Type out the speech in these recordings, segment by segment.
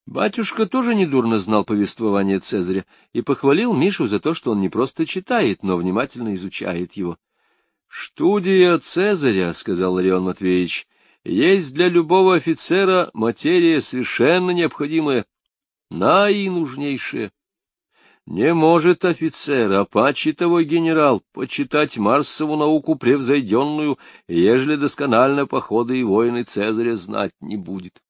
Батюшка тоже недурно знал повествование Цезаря и похвалил Мишу за то, что он не просто читает, но внимательно изучает его. — Студия Цезаря, — сказал Ларион Матвеевич, — есть для любого офицера материя совершенно необходимая, наинужнейшая. Не может офицер, а паче того генерал, почитать Марсову науку превзойденную, ежели досконально походы и войны Цезаря знать не будет.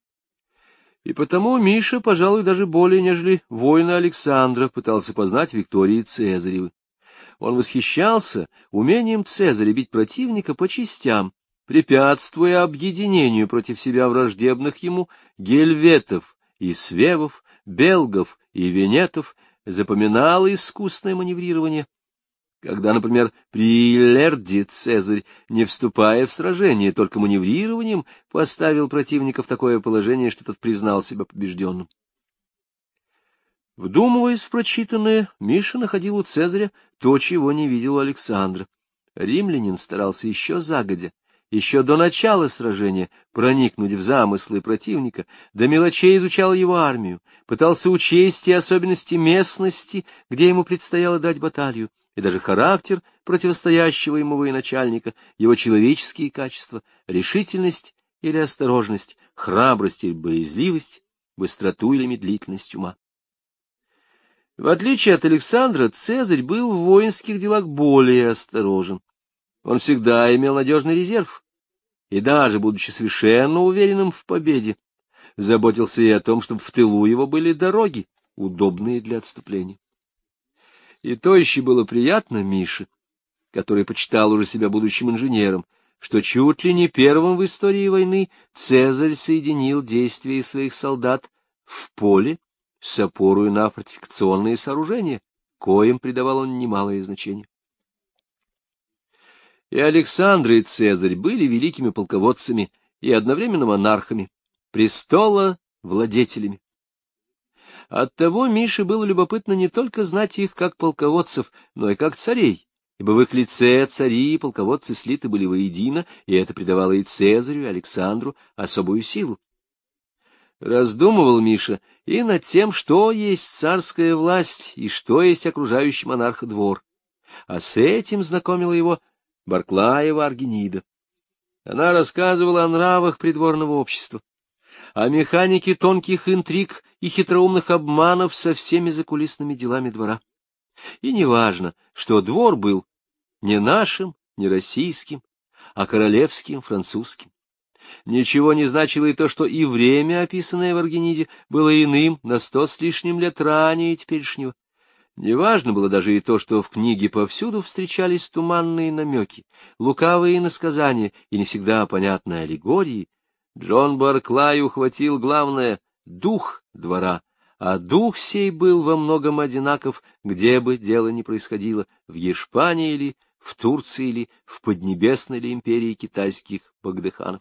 И потому Миша, пожалуй, даже более, нежели воины Александра, пытался познать Виктории Цезаревы. Он восхищался умением Цезаря бить противника по частям, препятствуя объединению против себя враждебных ему гельветов и свевов, белгов и венетов, запоминал искусное маневрирование. Когда, например, при Илерде Цезарь, не вступая в сражение, только маневрированием поставил противника в такое положение, что тот признал себя побежденным. Вдумываясь в прочитанное, Миша находил у Цезаря то, чего не видел у Александра. Римлянин старался еще загодя, еще до начала сражения, проникнуть в замыслы противника, до мелочей изучал его армию, пытался учесть и особенности местности, где ему предстояло дать баталию, и даже характер противостоящего ему военачальника, его человеческие качества, решительность или осторожность, храбрость или боязливость, быстроту или медлительность ума. В отличие от Александра, Цезарь был в воинских делах более осторожен. Он всегда имел надежный резерв, и даже, будучи совершенно уверенным в победе, заботился и о том, чтобы в тылу его были дороги, удобные для отступления. И то еще было приятно Мише, который почитал уже себя будущим инженером, что чуть ли не первым в истории войны Цезарь соединил действия своих солдат в поле с опорой на фортификационные сооружения, коим придавал он немалое значение. И Александр, и Цезарь были великими полководцами и одновременно монархами, престола владетелями. Оттого Мише было любопытно не только знать их как полководцев, но и как царей, ибо в их лице цари и полководцы слиты были воедино, и это придавало и Цезарю, и Александру особую силу. Раздумывал Миша и над тем, что есть царская власть и что есть окружающий монарха двор, а с этим знакомила его Барклаева Аргенида. Она рассказывала о нравах придворного общества, о механике тонких интриг и хитроумных обманов со всеми закулисными делами двора. И неважно, что двор был не нашим, не российским, а королевским, французским. Ничего не значило и то, что и время, описанное в Аргениде, было иным на 100 с лишним лет ранее теперешнего. Неважно было даже и то, что в книге повсюду встречались туманные намеки, лукавые иносказания и не всегда понятные аллегории. Джон Барклай ухватил главное — дух двора, а дух сей был во многом одинаков, где бы дело ни происходило, в Испании или в Турции или в Поднебесной или империи китайских богдыханов.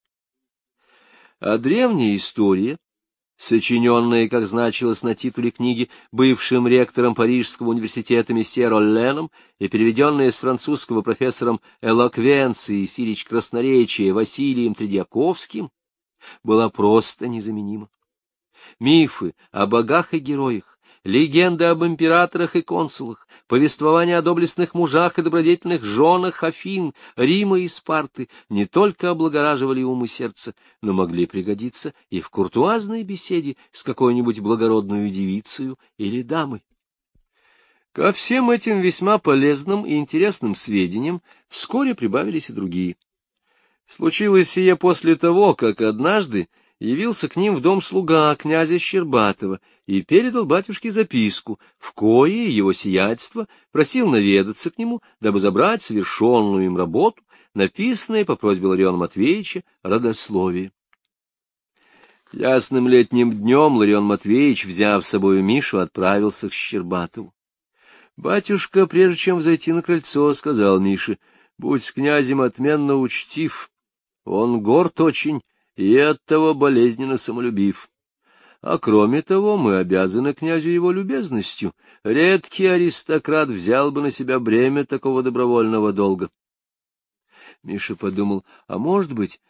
А древняя история, сочиненная, как значилось на титуле книги, бывшим ректором Парижского университета месье Ролленом и переведенная с французского профессором элоквенции сирич красноречия Василием Тредьяковским, была просто незаменима. Мифы о богах и героях, легенды об императорах и консулах, повествования о доблестных мужах и добродетельных женах Афин, Рима и Спарты не только облагораживали ум и сердце, но могли пригодиться и в куртуазной беседе с какой-нибудь благородной девицей или дамой. Ко всем этим весьма полезным и интересным сведениям вскоре прибавились и другие. Случилось сие после того, как однажды явился к ним в дом слуга князя Щербатова и передал батюшке записку, в коей его сиятельство просил наведаться к нему, дабы забрать совершенную им работу, написанную по просьбе Лариона Матвеевича родословие. Ясным летним днем Ларион Матвеевич, взяв с собой Мишу, отправился к Щербатову. Батюшка, прежде чем взойти на крыльцо, сказал Мише: «Будь с князем отменно учтив, он горд очень и оттого болезненно самолюбив. А кроме того, мы обязаны князю его любезностью. Редкий аристократ взял бы на себя бремя такого добровольного долга». Миша подумал, а может быть,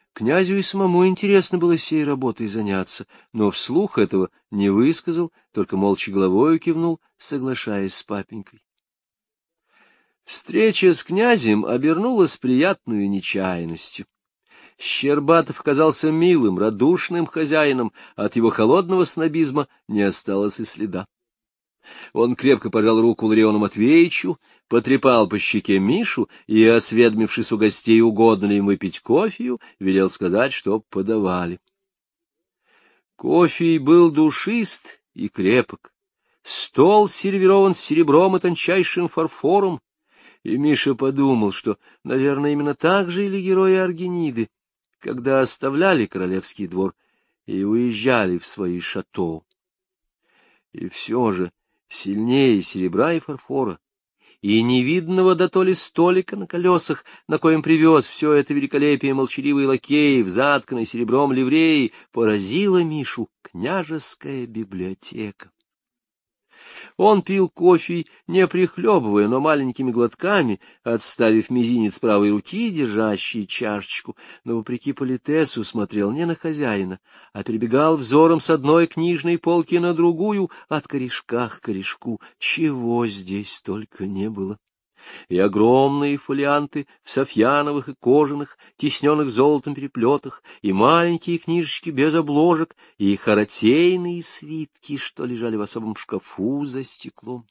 Князю и самому интересно было сей работой заняться, но вслух этого не высказал, только молча головою кивнул, соглашаясь с папенькой. Встреча с князем обернулась приятной нечаянностью. Щербатов оказался милым, радушным хозяином, от его холодного снобизма не осталось и следа. Он крепко пожал руку Лариону Матвеевичу, потрепал по щеке Мишу и, осведомившись у гостей, угодно ли им выпить кофею, велел сказать, чтоб подавали. Кофе был душист и крепок, стол сервирован серебром и тончайшим фарфором, и Миша подумал, что, наверное, именно так же или герои Аргениды, когда оставляли королевский двор и уезжали в свои шато. И все же сильнее серебра и фарфора, и невидного дотоле столика на колесах, на коем привез все это великолепие молчаливый лакей в затканной серебром ливреи, поразила Мишу княжеская библиотека. Он пил кофе, не прихлебывая, но маленькими глотками, отставив мизинец правой руки, держащий чашечку, но, вопреки политесу, смотрел не на хозяина, а перебегал взором с одной книжной полки на другую, от корешка к корешку, чего здесь только не было. И огромные фолианты в софьяновых и кожаных, тисненных золотом переплетах, и маленькие книжечки без обложек, и хоротейные свитки, что лежали в особом шкафу за стеклом.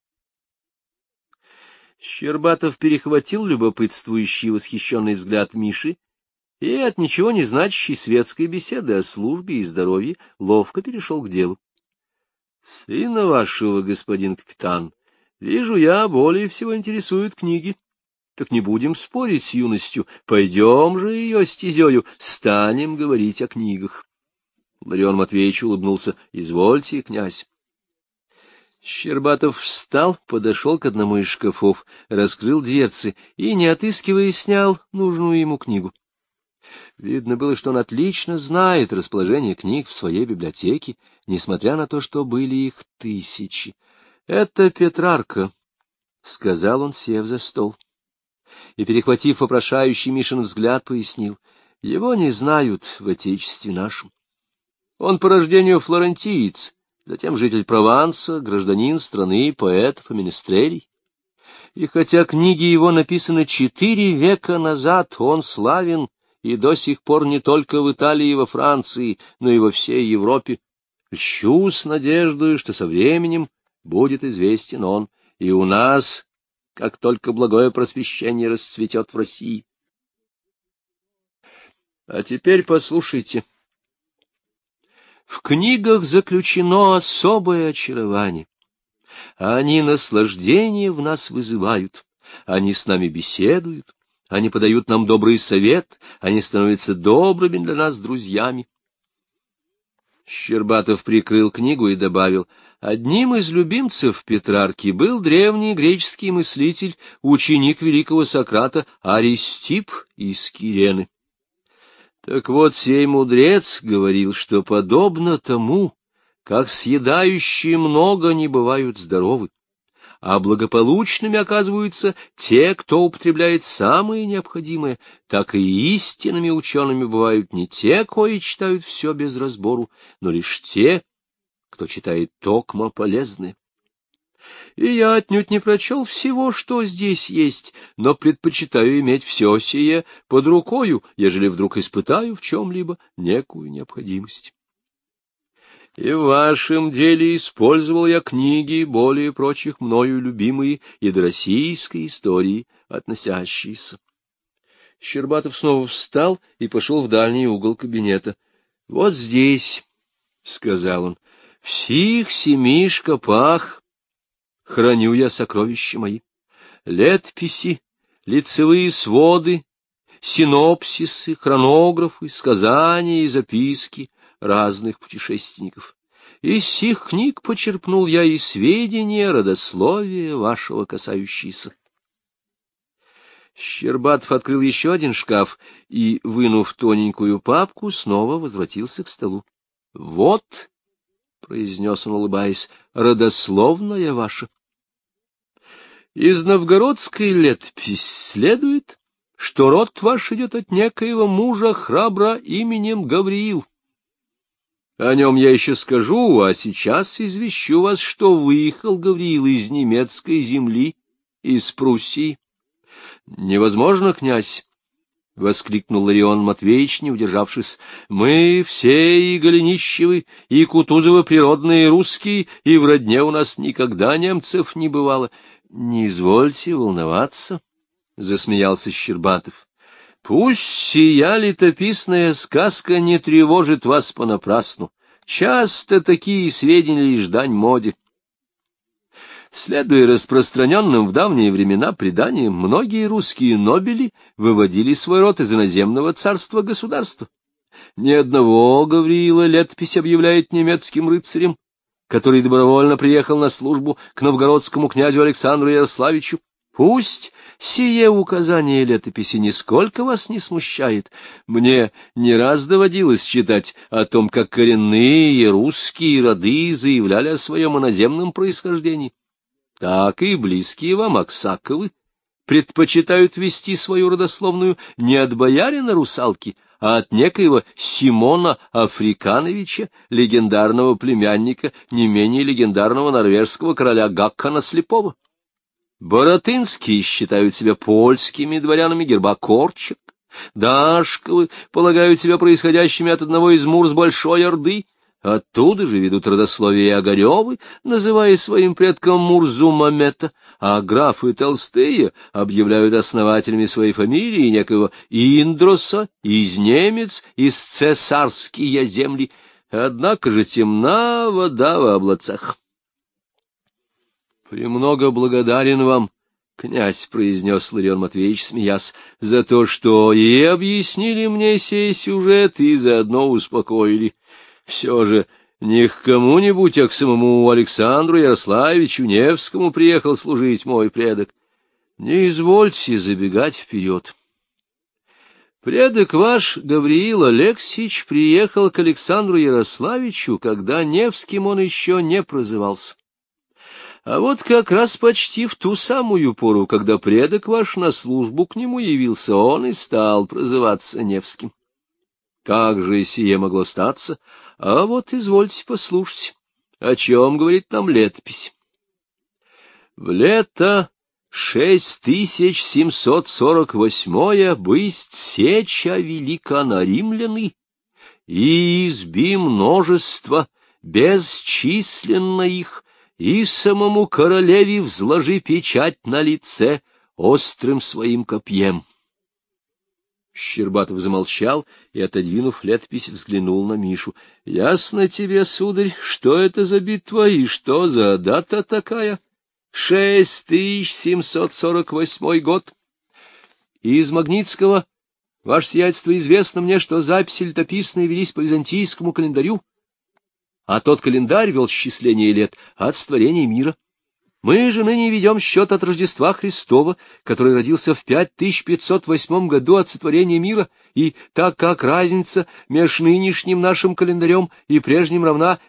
Щербатов перехватил любопытствующий и восхищенный взгляд Миши и от ничего не значащей светской беседы о службе и здоровье ловко перешел к делу. — Сына вашего, господин капитан, вижу я, более всего интересуют книги. Так не будем спорить с юностью, пойдем же ее стезею, станем говорить о книгах. Ларион Матвеевич улыбнулся. — Извольте, князь. Щербатов встал, подошел к одному из шкафов, раскрыл дверцы и, не отыскивая, снял нужную ему книгу. Видно было, что он отлично знает расположение книг в своей библиотеке, несмотря на то, что были их тысячи. — Это Петрарка, — сказал он, сев за стол. И, перехватив вопрошающий Мишин взгляд, пояснил: — его не знают в отечестве нашем. Он по рождению флорентиец, затем житель Прованса, гражданин страны поэтов и менестрелей. И хотя книги его написаны 4 века назад, он славен и до сих пор не только в Италии и во Франции, но и во всей Европе. Льщу с надеждой, что со временем будет известен он и у нас, как только благое просвещение расцветет в России. А теперь послушайте. В книгах заключено особое очарование. Они наслаждение в нас вызывают, они с нами беседуют, они подают нам добрый совет, они становятся добрыми для нас друзьями. Щербатов прикрыл книгу и добавил: одним из любимцев Петрарки был древний греческий мыслитель, ученик великого Сократа Аристипп из Кирены. Так вот, сей мудрец говорил, что подобно тому, как съедающие много не бывают здоровы, а благополучными оказываются те, кто употребляет самое необходимое, так и истинными учеными бывают не те, кои читают все без разбору, но лишь те, кто читает токмо полезное. И я отнюдь не прочел всего, что здесь есть, но предпочитаю иметь все сие под рукою, ежели вдруг испытаю в чем-либо некую необходимость. И в вашем деле использовал я книги, более прочих мною любимые и до российской истории относящиеся. Щербатов снова встал и пошел в дальний угол кабинета. — Вот здесь, — сказал он, — в сих 7 шкапах храню я сокровища мои. Летописи, лицевые своды, синопсисы, хронографы, сказания и записки разных путешественников. Из сих книг почерпнул я и сведения родословия вашего касающиеся. Щербатов открыл еще один шкаф и, вынув тоненькую папку, снова возвратился к столу. — Вот, — произнес он, улыбаясь, — родословная ваша. Из новгородской летописи следует, что род ваш идет от некоего мужа храбра именем Гавриил. О нем я еще скажу, а сейчас извещу вас, что выехал Гавриил из немецкой земли, из Пруссии. — Невозможно, князь! — воскликнул Ларион Матвеевич, не удержавшись. — Мы все и Голенищевы, и Кутузовы природные русские, и в родне у нас никогда немцев не бывало. — Не извольте волноваться, — засмеялся Щербатов. — Пусть сия летописная сказка не тревожит вас понапрасну. Часто такие сведения лишь дань моде. Следуя распространенным в давние времена преданиям, многие русские нобели выводили свой род из иноземного царства-государства. Ни одного Гавриила летопись объявляет немецким рыцарем, который добровольно приехал на службу к новгородскому князю Александру Ярославичу. Пусть сие указание летописи нисколько вас не смущает. Мне не раз доводилось читать о том, как коренные русские роды заявляли о своем иноземном происхождении. Так и близкие вам Аксаковы предпочитают вести свою родословную не от боярина русалки, а от некоего Симона Африкановича, легендарного племянника не менее легендарного норвежского короля Гаккана Слепого. Боротынские считают себя польскими дворянами герба Корчак, Дашковы полагают себя происходящими от одного из Мурз Большой Орды. Оттуда же ведут родословие Огаревы, называя своим предком Мурзу Мамета, а графы Толстые объявляют основателями своей фамилии некого Индроса, из немец, из цесарские земли. Однако же темна вода в облацах. — Премного благодарен вам, князь, — произнес Ларион Матвеевич, смеясь, — за то, что и объяснили мне сей сюжет, и заодно успокоили. Все же не к кому-нибудь, а к самому Александру Ярославичу Невскому приехал служить мой предок. Не извольте забегать вперед. Предок ваш, Гавриил Алексич, приехал к Александру Ярославичу, когда Невским он еще не прозывался. А вот как раз почти в ту самую пору, когда предок ваш на службу к нему явился, он и стал прозываться Невским. Как же сие могло статься? А вот извольте послушать, о чем говорит нам летопись. В лето 6748 бысть сеча велика на римляны, и изби множество, бесчисленно их, и самому королеве взложи печать на лице острым своим копьем. Щербатов замолчал и, отодвинув летопись, взглянул на Мишу. — Ясно тебе, сударь, что это за битва и что за дата такая? 6748 год. Из Магнитского, ваше сиятельство, известно мне, что записи летописные велись по византийскому календарю, а тот календарь вел счисление лет от сотворения мира. Мы же ныне ведем счет от Рождества Христова, который родился в 5508 году от сотворения мира, и так как разница между нынешним нашим календарем и прежним равна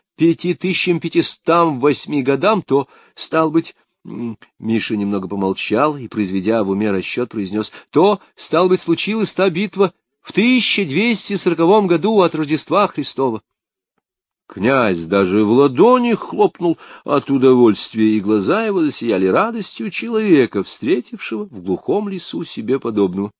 5508 годам, то, стал быть, Миша немного помолчал и, произведя в уме расчет, произнес, то, стал быть, случилась та битва в 1240 году от Рождества Христова. Князь даже в ладони хлопнул от удовольствия, и глаза его засияли радостью человека, встретившего в глухом лесу себе подобного.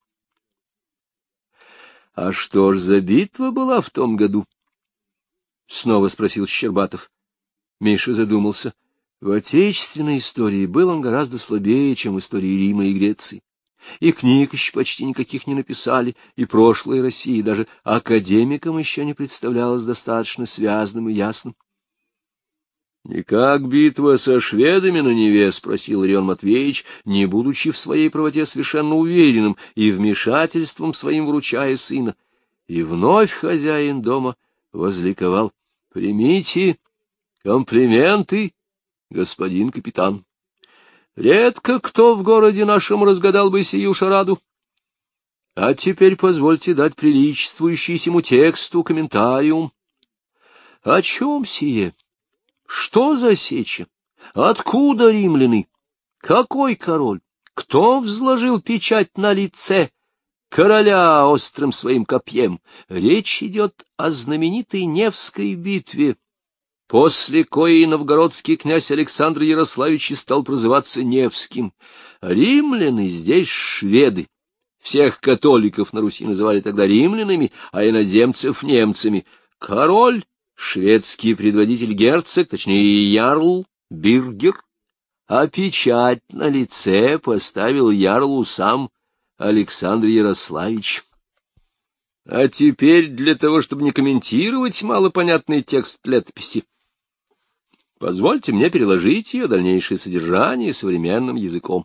— А что ж за битва была в том году? — снова спросил Щербатов. Миша задумался. В отечественной истории был он гораздо слабее, чем в истории Рима и Греции. И книг еще почти никаких не написали, и прошлое России даже академикам еще не представлялось достаточно связным и ясным. — Не как битва со шведами на Неве? — спросил Ларион Матвеевич, не будучи в своей правоте совершенно уверенным и вмешательством своим вручая сына. И вновь хозяин дома возликовал. — Примите комплименты, господин капитан. Редко кто в городе нашем разгадал бы сию шараду. А теперь позвольте дать приличествующий сему тексту комментариум. О чем сие? Что за сеча? Откуда римляне? Какой король? Кто взложил печать на лице короля острым своим копьем. Речь идет о знаменитой Невской битве, после коей новгородский князь Александр Ярославич стал прозываться Невским. Римляне здесь шведы. Всех католиков на Руси называли тогда римлянами, а иноземцев — немцами. Король, шведский предводитель герцог, точнее ярл, биргер, а печать на лице поставил ярлу сам Александр Ярославич. А теперь, для того, чтобы не комментировать малопонятный текст летописи, позвольте мне переложить ее дальнейшее содержание современным языком.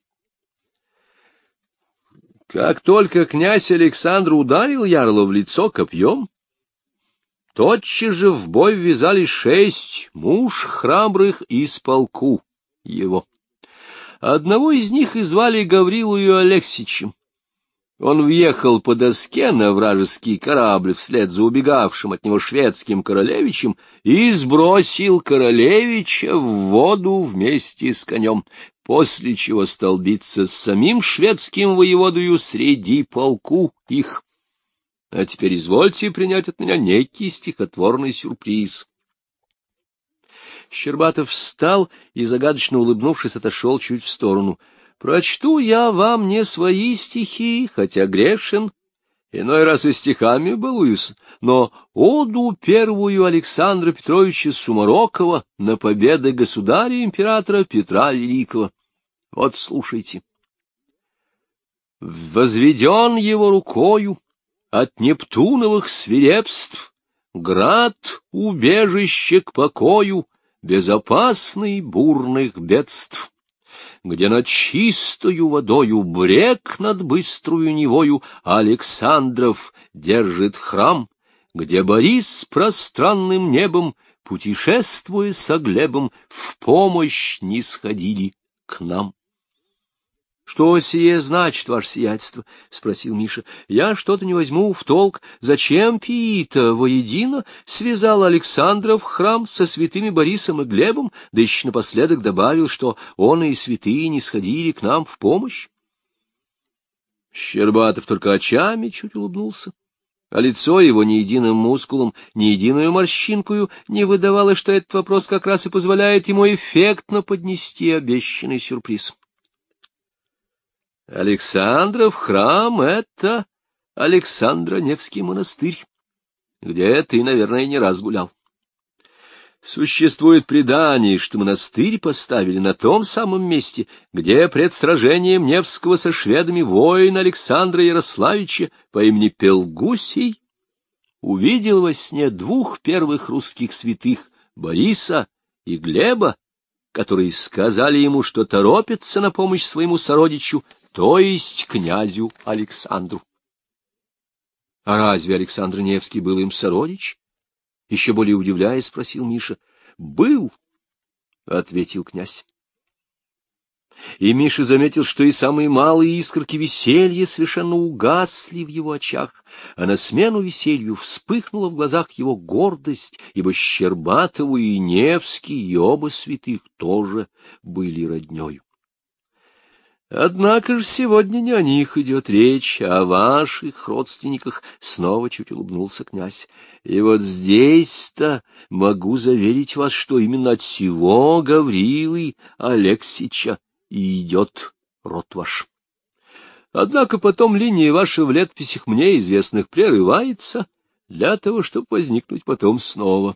Как только князь Александр ударил ярла в лицо копьем, тотчас же в бой ввязались 6 муж храбрых из полку его. Одного из них и звали Гаврилою Алексичем. Он въехал по доске на вражеский корабль вслед за убегавшим от него шведским королевичем и сбросил королевича в воду вместе с конем, после чего стал биться с самим шведским воеводою среди полку их. А теперь извольте принять от меня некий стихотворный сюрприз. Щербатов встал и, загадочно улыбнувшись, отошел чуть в сторону. Прочту я вам не свои стихи, хотя грешен, иной раз и стихами балуюсь, но оду первую Александра Петровича Сумарокова на победы государя-императора Петра Великого. Вот слушайте. Возведен его рукою от Нептуновых свирепств град убежище к покою, безопасный бурных бедств, где над чистою водою брег над быструю Невою Александров держит храм, где Борис с пространным небом, путешествуя со Глебом, в помощь нисходили к нам. — Что сие значит, ваше сиятельство? — спросил Миша. — Я что-то не возьму в толк. Зачем Пиита воедино связал Александров храм со святыми Борисом и Глебом, да еще напоследок добавил, что он и святые не сходили к нам в помощь? Щербатов только очами чуть улыбнулся, а лицо его ни единым мускулом, ни единую морщинкою не выдавало, что этот вопрос как раз и позволяет ему эффектно поднести обещанный сюрприз. Александров храм — это Александро-Невский монастырь, где ты, наверное, не раз гулял. Существует предание, что монастырь поставили на том самом месте, где пред сражением Невского со шведами воин Александра Ярославича по имени Пелгусий увидел во сне 2 первых русских святых Бориса и Глеба, которые сказали ему, что торопятся на помощь своему сородичу, то есть князю Александру. — А разве Александр Невский был им сородич? — еще более удивляясь, спросил Миша. — Был, — ответил князь. И Миша заметил, что и самые малые искорки веселья совершенно угасли в его очах, а на смену веселью вспыхнула в глазах его гордость, ибо Щербатову и Невский, и оба святых тоже были роднёю. Однако же сегодня не о них идет речь, а о ваших родственниках, — снова чуть улыбнулся князь. И вот здесь-то могу заверить вас, что именно от сего Гаврилы Алексича и идет род ваш. Однако потом линия ваша в летописях мне известных прерывается для того, чтобы возникнуть потом снова.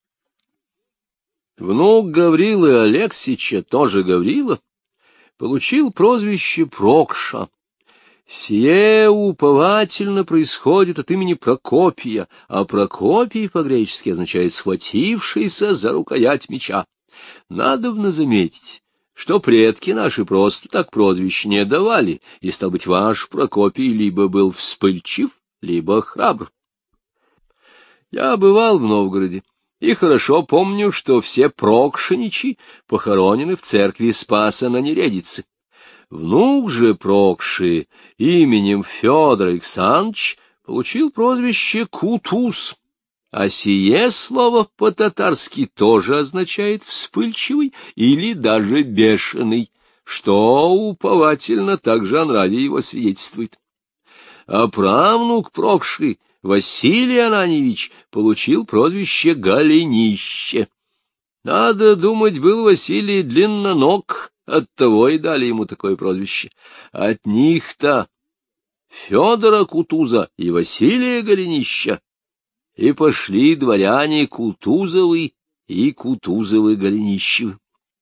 Внук Гаврилы Алексича, тоже Гаврила, получил прозвище Прокша. Сие уповательно происходит от имени Прокопия, а Прокопий по-гречески означает «схватившийся за рукоять меча». Надобно заметить, что предки наши просто так прозвищ не давали, и, стал быть, ваш Прокопий либо был вспыльчив, либо храбр. Я бывал в Новгороде и хорошо помню, что все Прокшиничи похоронены в церкви Спаса на Нередице. Внук же Прокши именем Федор Александрович получил прозвище Кутуз, а сие слово по-татарски тоже означает «вспыльчивый» или даже «бешеный», что уповательно также о нраве его свидетельствует. а правнук Прокши, Василий Ананьевич, получил прозвище Голенище. Надо думать, был Василий длинноног, оттого и дали ему такое прозвище. От них-то Федора Кутуза и Василия Голенища и пошли дворяне Кутузовы и Кутузовы-Голенищевы.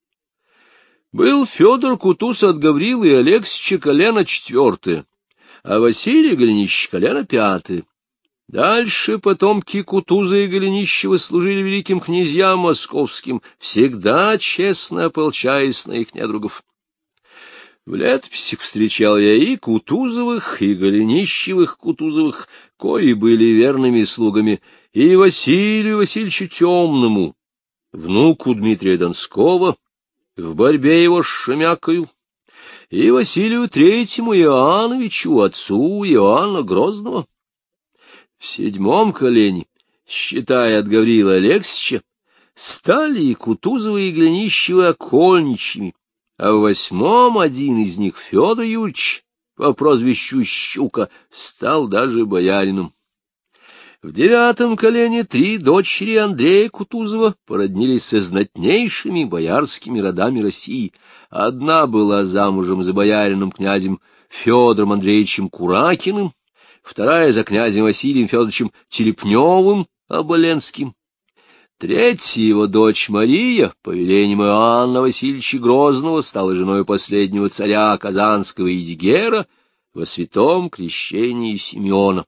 Был Федор Кутуз от Гаврилы Алексича колено 4, а Василий Голенищ колено 5. Дальше потомки Кутуза и Голенищева служили великим князьям московским, всегда честно ополчаясь на их недругов. В летописях встречал я и Кутузовых, и Голенищевых Кутузовых, кои были верными слугами, и Василию Васильевичу Темному, внуку Дмитрия Донского, в борьбе его с Шемякою, и Василию Третьему Иоанновичу, отцу Иоанна Грозного. В 7 колене, считая от Гаврила Алексича, стали и Кутузовы и Голенищевы окольничьими, а в 8 один из них, Федор Юрьевич, по прозвищу Щука, стал даже боярином. В 9 колене 3 дочери Андрея Кутузова породнились со знатнейшими боярскими родами России. Одна была замужем за боярином князем Федором Андреевичем Куракиным, вторая за князем Василием Федоровичем Телепневым Оболенским. Третья его дочь Мария, по велениям Иоанна Васильевича Грозного, стала женой последнего царя Казанского Едигера во святом крещении Симеона.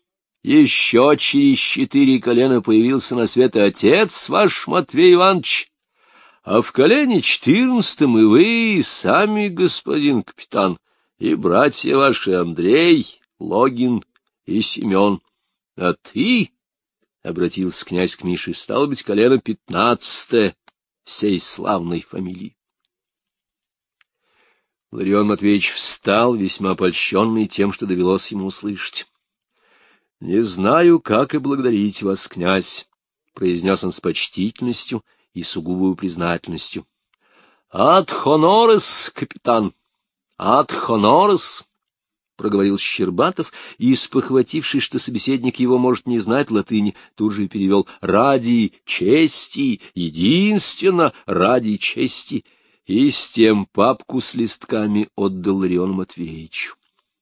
Еще через 4 колена появился на свет и отец ваш Матвей Иванович, а в колене 14 и вы, сами, господин капитан, и братья ваши Андрей, Логин и Семен. А ты, — обратился князь к Мише, — стало быть, колено 15 сей славной фамилии. Ларион Матвеевич встал, весьма польщенный тем, что довелось ему услышать. — Не знаю, как и благодарить вас, князь, — произнес он с почтительностью и сугубою признательностью. — Ад хонорес, капитан, ад хонорес, — проговорил Щербатов, и, спохватившись, что собеседник его может не знать латыни, тут же перевел «ради чести, единственно ради чести», и с тем папку с листками отдал Лариону Матвеевичу.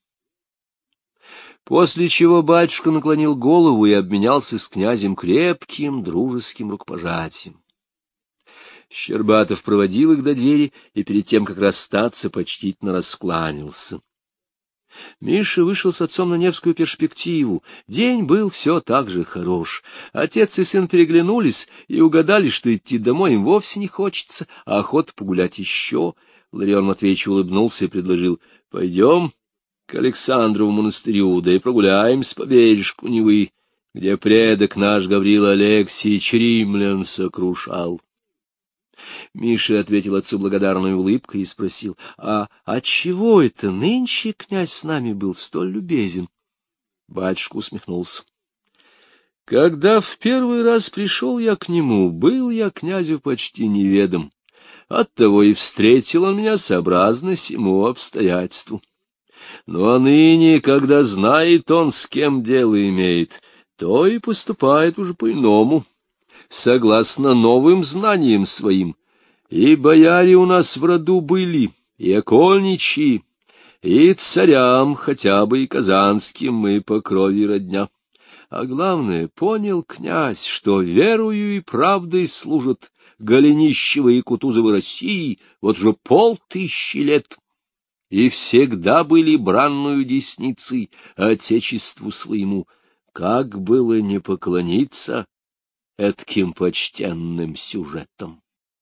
После чего батюшка наклонил голову и обменялся с князем крепким дружеским рукопожатием. Щербатов проводил их до двери и перед тем, как расстаться, почтительно раскланялся. Миша вышел с отцом на Невскую перспективу. День был все так же хорош. Отец и сын переглянулись и угадали, что идти домой им вовсе не хочется, а охота погулять еще. Ларион Матвеевич улыбнулся и предложил: — Пойдем к Александрову монастырю, да и прогуляемся по бережку Невы, где предок наш Гаврила Алексеевич римлян сокрушал. Миша ответил отцу благодарной улыбкой и спросил: — А отчего это нынче князь с нами был столь любезен? Батюшка усмехнулся. — Когда в первый раз пришел я к нему, был я князю почти неведом. Оттого и встретил он меня сообразно сему обстоятельству. Ну а ныне, когда знает он, с кем дело имеет, то и поступает уже по-иному, согласно новым знаниям своим. И бояре у нас в роду были, и окольничьи, и царям, хотя бы и казанским, мы по крови родня. А главное, понял князь, что верою и правдой служат Голенищева и Кутузовы России вот уже 5000 лет, и всегда были бранную десницей отечеству своему. Как было не поклониться этким почтенным сюжетам?